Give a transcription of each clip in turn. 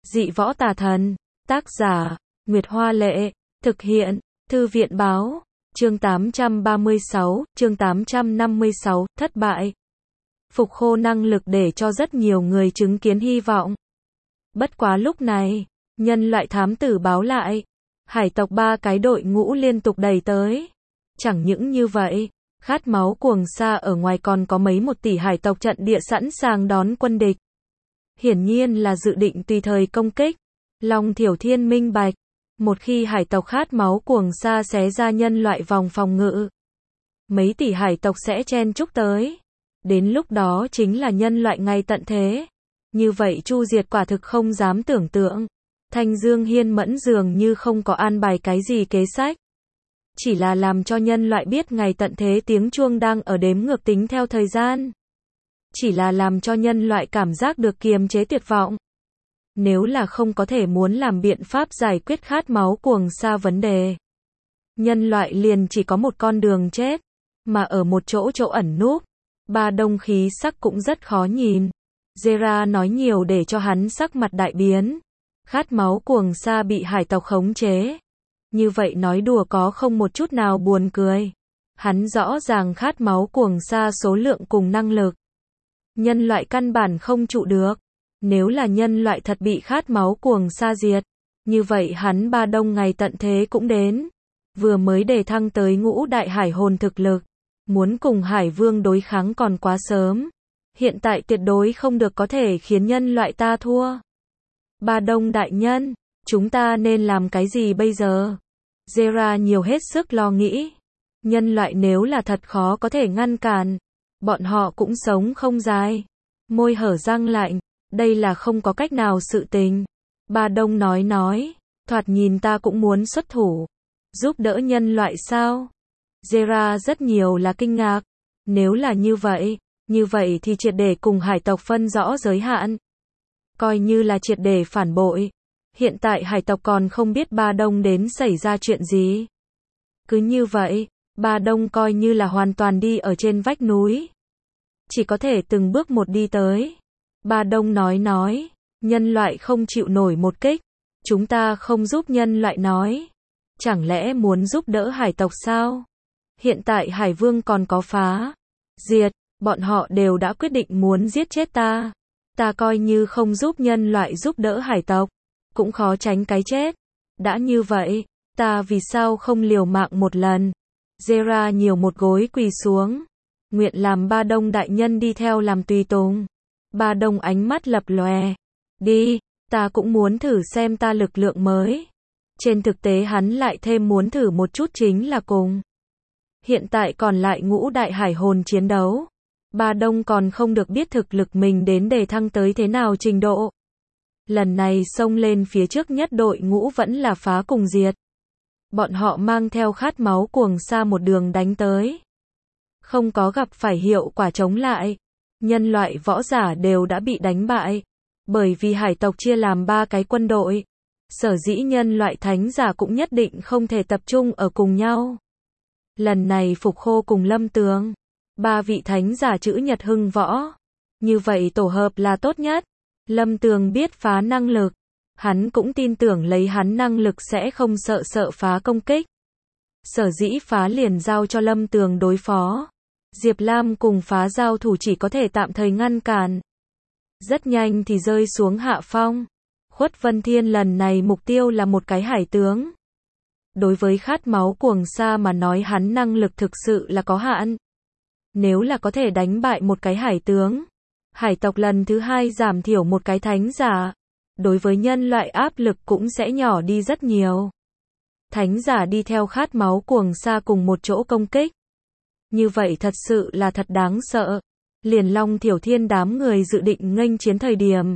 Dị võ tà thần. Tác giả, Nguyệt Hoa Lệ. Thực hiện, Thư viện Báo. Chương 836, chương 856, thất bại. Phục khô năng lực để cho rất nhiều người chứng kiến hy vọng. Bất quá lúc này, nhân loại thám tử báo lại. Hải tộc 3 cái đội ngũ liên tục đẩy tới. Chẳng những như vậy, khát máu cuồng sa ở ngoài còn có mấy 1 tỷ hải tộc trận địa sẵn sàng đón quân địch. Hiển nhiên là dự định tùy thời công kích. Long Thiểu Thiên minh bạch. Một khi hải tộc khát máu cuồng sa xé ra nhân loại vòng phòng ngự, mấy tỷ hải tộc sẽ chen chúc tới. Đến lúc đó chính là nhân loại ngay tận thế. Như vậy chu diệt quả thực không dám tưởng tượng. Thanh Dương Hiên Mẫn dường như không có an bài cái gì kế sách. Chỉ là làm cho nhân loại biết ngày tận thế tiếng chuông đang ở đếm ngược tính theo thời gian. Chỉ là làm cho nhân loại cảm giác được kiềm chế tuyệt vọng. Nếu là không có thể muốn làm biện pháp giải quyết khát máu cuồng sa vấn đề, nhân loại liền chỉ có một con đường chết. Mà ở một chỗ ẩn núp, Ba Đông khí sắc cũng rất khó nhìn. Zera nói nhiều để cho hắn sắc mặt đại biến. Khát máu cuồng sa bị hải tộc khống chế. Như vậy nói đùa có không một chút nào buồn cười. Hắn rõ ràng khát máu cuồng sa số lượng cùng năng lực. Nhân loại căn bản không trụ được. Nếu là nhân loại thật bị khát máu cuồng sa diệt, như vậy hắn Ba Đông ngày tận thế cũng đến. Vừa mới đề thăng tới ngũ đại hải hồn thực lực, muốn cùng Hải Vương đối kháng còn quá sớm. Hiện tại tuyệt đối không được có thể khiến nhân loại ta thua. Ba Đông đại nhân, chúng ta nên làm cái gì bây giờ? Zera nhiều hết sức lo nghĩ. Nhân loại nếu là thật khó có thể ngăn cản, bọn họ cũng sống không dài. Môi hở răng lạnh, đây là không có cách nào sự tình. Ba Đông nói, thoạt nhìn ta cũng muốn xuất thủ. Giúp đỡ nhân loại sao? Zera rất nhiều là kinh ngạc. Nếu là như vậy thì triệt để cùng hải tộc phân rõ giới hạn. Coi như là triệt để phản bội. Hiện tại hải tộc còn không biết Ba Đông đến xảy ra chuyện gì. Cứ như vậy, Ba Đông coi như là hoàn toàn đi ở trên vách núi. Chỉ có thể từng bước một đi tới. Ba Đông nói, nhân loại không chịu nổi một kích. Chúng ta không giúp nhân loại nói. Chẳng lẽ muốn giúp đỡ hải tộc sao? Hiện tại Hải Vương còn có phá, diệt, bọn họ đều đã quyết định muốn giết chết ta. Ta coi như không giúp nhân loại giúp đỡ hải tộc, cũng khó tránh cái chết. Đã như vậy, ta vì sao không liều mạng một lần? Zera nhiều một gối quỳ xuống. Nguyện làm Ba Đông đại nhân đi theo làm tùy tùng. Ba Đông ánh mắt lập lòe. Đi, ta cũng muốn thử xem ta lực lượng mới. Trên thực tế hắn lại thêm muốn thử một chút chính là cùng. Hiện tại còn lại ngũ đại hải hồn chiến đấu. Ba Đông còn không được biết thực lực mình đến đề thăng tới thế nào trình độ. Lần này xông lên phía trước nhất đội ngũ vẫn là phá cùng diệt. Bọn họ mang theo khát máu cuồng sa một đường đánh tới. Không có gặp phải hiệu quả chống lại. Nhân loại võ giả đều đã bị đánh bại. Bởi vì hải tộc chia làm 3 cái quân đội. Sở dĩ nhân loại thánh giả cũng nhất định không thể tập trung ở cùng nhau. Lần này Phục Khô cùng Lâm Tường, 3 vị thánh giả chữ nhật hưng võ. Như vậy tổ hợp là tốt nhất. Lâm Tường biết phá năng lực. Hắn cũng tin tưởng lấy hắn năng lực sẽ không sợ phá công kích. Sở dĩ phá liền giao cho Lâm Tường đối phó. Diệp Lam cùng phá giao thủ chỉ có thể tạm thời ngăn cản. Rất nhanh thì rơi xuống hạ phong. Khuất Vân Thiên lần này mục tiêu là một cái hải tướng. Đối với khát máu cuồng sa mà nói hắn năng lực thực sự là có hạn. Nếu là có thể đánh bại một cái hải tướng, hải tộc lần thứ 2 giảm thiểu một cái thánh giả, đối với nhân loại áp lực cũng sẽ nhỏ đi rất nhiều. Thánh giả đi theo khát máu cuồng sa cùng một chỗ công kích. Như vậy thật sự là thật đáng sợ. Liền Long Thiểu Thiên đám người dự định nghênh chiến thời điểm.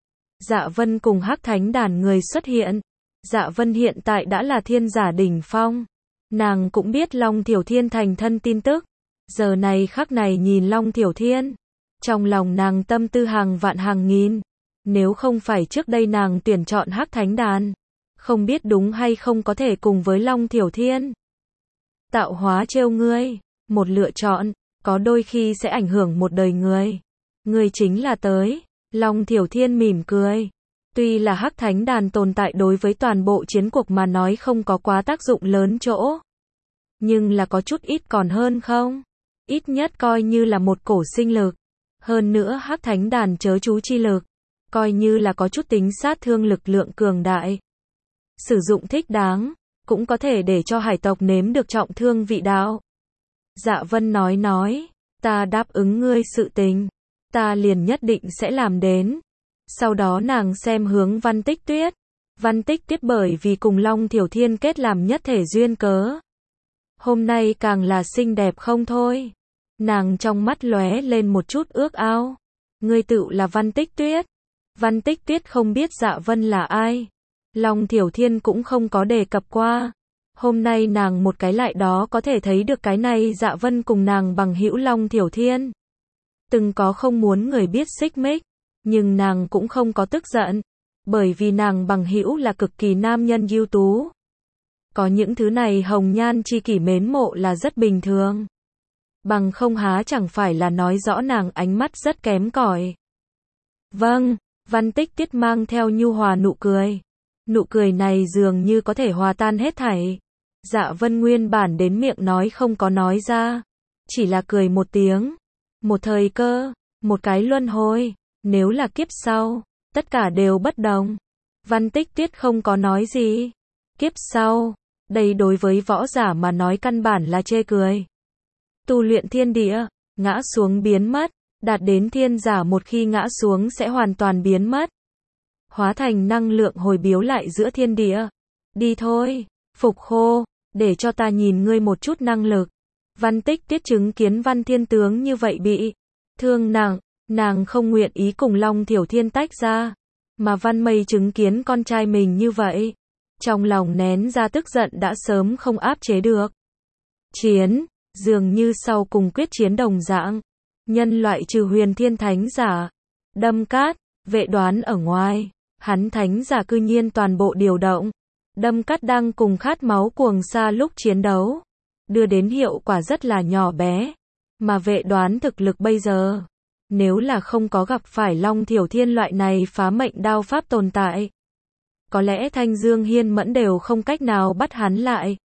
Dạ Vân cùng Hắc Thánh đàn người xuất hiện. Dạ Vân hiện tại đã là thiên giả đỉnh phong. Nàng cũng biết Long Thiểu Thiên thành thân tin tức. Giờ này khắc này nhìn Long Thiểu Thiên. Trong lòng nàng tâm tư hàng vạn hàng nghìn. Nếu không phải trước đây nàng tuyển chọn Hắc Thánh đàn. Không biết đúng hay không có thể cùng với Long Thiểu Thiên. Tạo hóa trêu ngươi. Một lựa chọn, có đôi khi sẽ ảnh hưởng một đời người. Ngươi chính là tới. Long Thiểu Thiên mỉm cười. Tuy là Hắc Thánh Đàn tồn tại đối với toàn bộ chiến cuộc mà nói không có quá tác dụng lớn chỗ. Nhưng là có chút ít còn hơn không? Ít nhất coi như là một cổ sinh lực. Hơn nữa Hắc Thánh Đàn chớ chú chi lực. Coi như là có chút tính sát thương lực lượng cường đại. Sử dụng thích đáng, cũng có thể để cho hải tộc nếm được trọng thương vị đạo. Dạ Vân nói, ta đáp ứng ngươi sự tình. Ta liền nhất định sẽ làm đến. Sau đó nàng xem hướng Văn Tích Tuyết. Văn Tích Tuyết bởi vì cùng Long Thiểu Thiên kết làm nhất thể duyên cớ. Hôm nay càng là xinh đẹp không thôi. Nàng trong mắt lóe lên một chút ước ao. Ngươi tựu là Văn Tích Tuyết. Văn Tích Tuyết không biết Dạ Vân là ai. Long Thiểu Thiên cũng không có đề cập qua. Hôm nay nàng một cái lại đó có thể thấy được cái này Dạ Vân cùng nàng bằng hữu Long Thiểu Thiên. Từng có không muốn người biết xích mích. Nhưng nàng cũng không có tức giận. Bởi vì nàng bằng hữu là cực kỳ nam nhân ưu tú. Có những thứ này hồng nhan chi kỷ mến mộ là rất bình thường. Bằng không há chẳng phải là nói rõ nàng ánh mắt rất kém cỏi. Vâng, Văn Tích Tuyết mang theo nhu hòa nụ cười. Nụ cười này dường như có thể hòa tan hết thảy. Dạ Vân nguyên bản đến miệng nói không có nói ra. Chỉ là cười một tiếng. Một thời cơ, một cái luân hồi. Nếu là kiếp sau, tất cả đều bất đồng. Văn Tích Tuyết không có nói gì. Kiếp sau, đây đối với võ giả mà nói căn bản là chê cười. Tu luyện thiên địa, ngã xuống biến mất, đạt đến thiên giả một khi ngã xuống sẽ hoàn toàn biến mất. Hóa thành năng lượng hồi biếu lại giữa thiên địa. Đi thôi, Phục Khô, để cho ta nhìn ngươi một chút năng lực. Văn Tích Tuyết chứng kiến Văn Thiên Tướng như vậy bị thương nặng, nàng không nguyện ý cùng Long Thiểu Thiên tách ra. Mà Văn Mây chứng kiến con trai mình như vậy. Trong lòng nén ra tức giận đã sớm không áp chế được. Chiến, dường như sau cùng quyết chiến đồng dạng. Nhân loại trừ Huyền Thiên Thánh Giả. Đâm Cát, Vệ Đoán ở ngoài. Hắn Thánh Giả cư nhiên toàn bộ điều động. Đâm Cát đang cùng Khát Máu Cuồng Sa lúc chiến đấu. Đưa đến hiệu quả rất là nhỏ bé. Mà Vệ Đoán thực lực bây giờ. Nếu là không có gặp phải Long Thiểu Thiên loại này phá mệnh đao pháp tồn tại. Có lẽ Thanh Dương Hiên Mẫn đều không cách nào bắt hắn lại.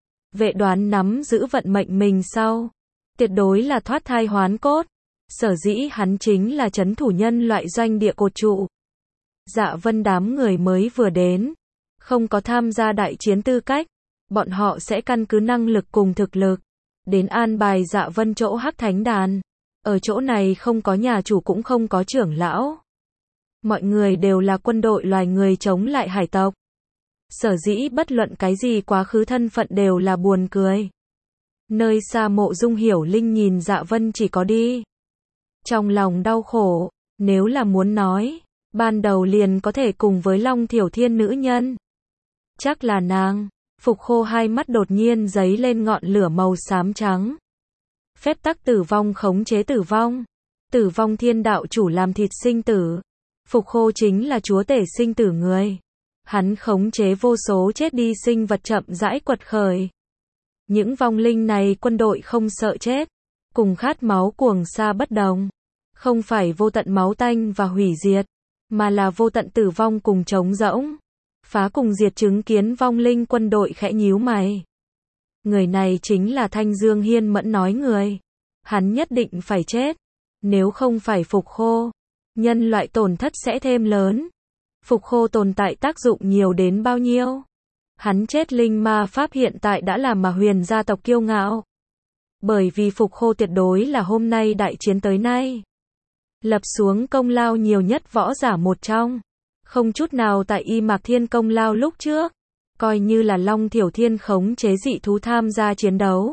Vệ Đoán nắm giữ vận mệnh mình sau. Tuyệt đối là thoát thai hoán cốt. Sở dĩ hắn chính là trấn thủ nhân loại doanh địa cột trụ. Dạ Vân đám người mới vừa đến. Không có tham gia đại chiến tư cách. Bọn họ sẽ căn cứ năng lực cùng thực lực. Đến an bài Dạ Vân chỗ Hắc Thánh Đàn. Ở chỗ này không có nhà chủ cũng không có trưởng lão. Mọi người đều là quân đội loài người chống lại hải tộc. Sở dĩ bất luận cái gì quá khứ thân phận đều là buồn cười. Nơi xa Mộ Dung Hiểu Linh nhìn Dạ Vân chỉ có đi. Trong lòng đau khổ, nếu là muốn nói, ban đầu liền có thể cùng với Long Thiểu Thiên nữ nhân. Chắc là nàng. Phục Khô hai mắt đột nhiên giấy lên ngọn lửa màu xám trắng. Phép tắc tử vong khống chế tử vong. Tử vong thiên đạo chủ làm thịt sinh tử. Phục Khô chính là chúa tể sinh tử người. Hắn khống chế vô số chết đi sinh vật chậm rãi quật khởi. Những vong linh này quân đội không sợ chết. Cùng Khát Máu Cuồng Sa bất đồng. Không phải vô tận máu tanh và hủy diệt. Mà là vô tận tử vong cùng trống rỗng. Phá cùng diệt chứng kiến vong linh quân đội khẽ nhíu mày. Người này chính là Thanh Dương Hiên Mẫn nói người. Hắn nhất định phải chết. Nếu không phải Phục Khô, nhân loại tổn thất sẽ thêm lớn. Phục Khô tồn tại tác dụng nhiều đến bao nhiêu? Hắn chết linh ma pháp hiện tại đã làm mà Huyền gia tộc kiêu ngạo. Bởi vì Phục Khô tuyệt đối là hôm nay đại chiến tới nay. Lập xuống công lao nhiều nhất võ giả một trong. Không chút nào tại Y Mạc Thiên công lao lúc trước. Coi như là Long Thiểu Thiên khống chế dị thú tham gia chiến đấu.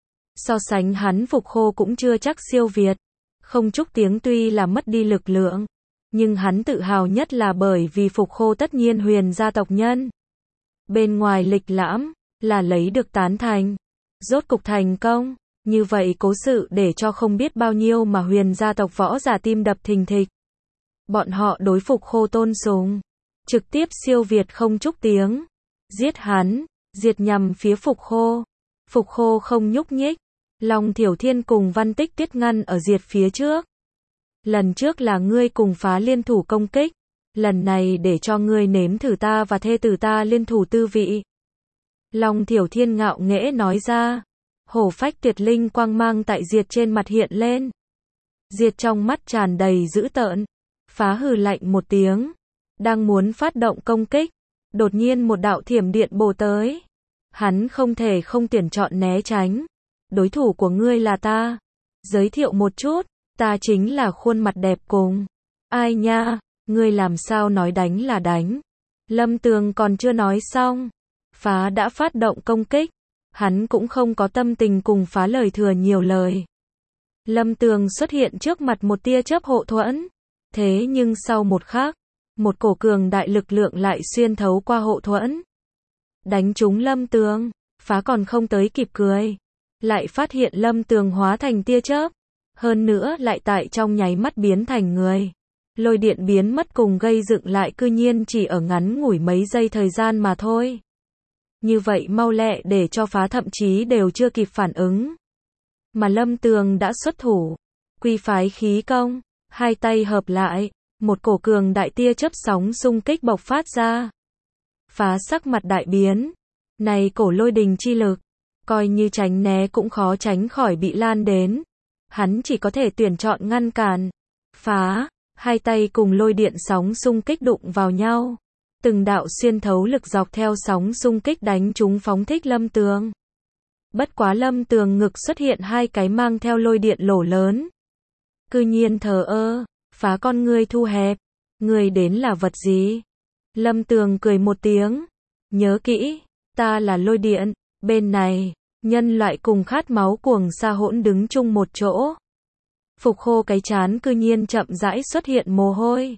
So sánh hắn Phục Khô cũng chưa chắc siêu việt. Không chút tiếng tuy là mất đi lực lượng. Nhưng hắn tự hào nhất là bởi vì Phục Khô tất nhiên Huyền gia tộc nhân. Bên ngoài lịch lãm, là lấy được tán thành. Rốt cục thành công. Như vậy cố sự để cho không biết bao nhiêu mà Huyền gia tộc võ giả tim đập thình thịch. Bọn họ đối Phục Khô tôn sùng. Trực tiếp siêu việt không chút tiếng. Giết hắn, diệt nhằm phía Phục Khô. Phục Khô không nhúc nhích. Long Thiểu Thiên cùng Văn Tích Tuyết ngăn ở diệt phía trước. Lần trước là ngươi cùng Phá liên thủ công kích. lần này để cho ngươi nếm thử ta và thê tử ta liên thủ tư vị. Long Thiểu Thiên ngạo nghễ nói ra. Hổ phách tuyệt linh quang mang tại Diệt trên mặt hiện lên. Diệt trong mắt tràn đầy dữ tợn. Phá hừ lạnh một tiếng. Đang muốn phát động công kích. Đột nhiên một đạo thiểm điện bổ tới. Hắn không thể không tuyển chọn né tránh. Đối thủ của ngươi là ta. Giới thiệu một chút. Ta chính là khuôn mặt đẹp cùng. Ai nha, ngươi làm sao nói đánh là đánh. Lâm Tường còn chưa nói xong. Phá đã phát động công kích. Hắn cũng không có tâm tình cùng Phá lời thừa nhiều lời. Lâm Tường xuất hiện trước mặt một tia chớp hộ thuẫn. Thế nhưng sau một khắc, một cổ cường đại lực lượng lại xuyên thấu qua hộ thuẫn. Đánh trúng Lâm Tường. Phá còn không tới kịp cười. Lại phát hiện Lâm Tường hóa thành tia chớp. Hơn nữa lại tại trong nháy mắt biến thành người. Lôi điện biến mất cùng gây dựng lại cư nhiên chỉ ở ngắn ngủi mấy giây thời gian mà thôi. Như vậy mau lẹ để cho Phá thậm chí đều chưa kịp phản ứng. Mà Lâm Tường đã xuất thủ. Quy phái khí công. Hai tay hợp lại. Một cổ cường đại tia chớp sóng xung kích bộc phát ra. Phá sắc mặt đại biến. Này cổ lôi đình chi lực. Coi như tránh né cũng khó tránh khỏi bị lan đến. Hắn chỉ có thể tuyển chọn ngăn cản. Phá. Hai tay cùng lôi điện sóng xung kích đụng vào nhau. Từng đạo xuyên thấu lực dọc theo sóng xung kích đánh trúng phóng thích Lâm Tường. Bất quá Lâm Tường ngực xuất hiện hai cái mang theo lôi điện lỗ lớn. Cư nhiên thờ ơ. Phá con ngươi thu hẹp. Ngươi đến là vật gì? Lâm Tường cười một tiếng. Nhớ kỹ, ta là lôi điện. Bên này, nhân loại cùng khát máu cuồng sa hỗn đứng chung một chỗ. Phục Khô cái chán cư nhiên chậm rãi xuất hiện mồ hôi.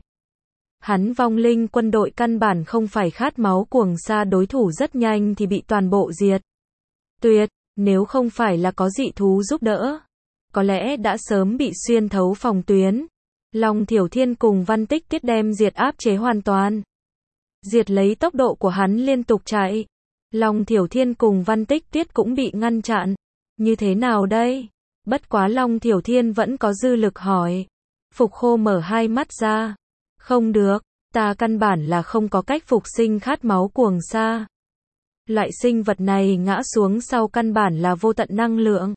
Hắn vong linh quân đội căn bản không phải khát máu cuồng sa đối thủ, rất nhanh thì bị toàn bộ diệt. Tuyệt, nếu không phải là có dị thú giúp đỡ, có lẽ đã sớm bị xuyên thấu phòng tuyến. Long Thiểu Thiên cùng Văn Tích Tiết đem diệt áp chế hoàn toàn. Diệt lấy tốc độ của hắn liên tục chạy. Long Thiểu Thiên cùng Văn Tích Tiết cũng bị ngăn chặn. Như thế nào đây? Bất quá Long Thiểu Thiên vẫn có dư lực hỏi. Phục Khô mở hai mắt ra. Không được, ta căn bản là không có cách phục sinh khát máu cuồng sa. Loại sinh vật này ngã xuống sau căn bản là vô tận năng lượng.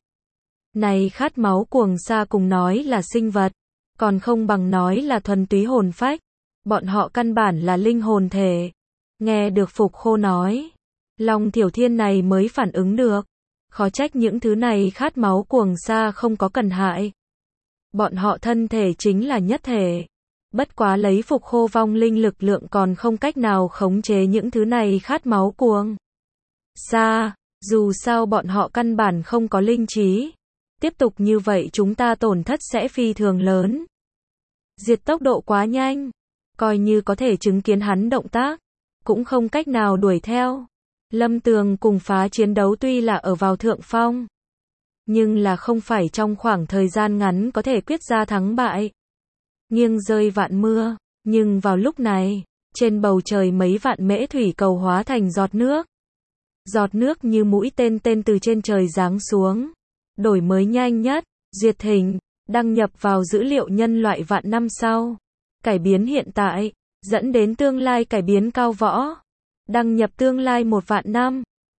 Này khát máu cuồng sa cùng nói là sinh vật, còn không bằng nói là thuần túy hồn phách. Bọn họ căn bản là linh hồn thể. Nghe được Phục Khô nói, Long Thiểu Thiên này mới phản ứng được. Khó trách những thứ này khát máu cuồng sa không có cần hại. Bọn họ thân thể chính là nhất thể. Bất quá lấy Phục Khô vong linh lực lượng còn không cách nào khống chế những thứ này khát máu cuồng sa. Dù sao bọn họ căn bản không có linh trí. Tiếp tục như vậy chúng ta tổn thất sẽ phi thường lớn. Diệt tốc độ quá nhanh. Coi như có thể chứng kiến hắn động tác, cũng không cách nào đuổi theo. Lâm Tường cùng Phá chiến đấu tuy là ở vào thượng phong, nhưng là không phải trong khoảng thời gian ngắn có thể quyết ra thắng bại. Nghiêng rơi vạn mưa, nhưng vào lúc này, trên bầu trời mấy vạn mễ thủy cầu hóa thành giọt nước. Giọt nước như mũi tên từ trên trời giáng xuống. Đổi mới nhanh nhất, duyệt hình, đăng nhập vào dữ liệu nhân loại vạn năm sau. Cải biến hiện tại, dẫn đến tương lai cải biến cao võ. Đăng nhập tương lai 1 vạn năm.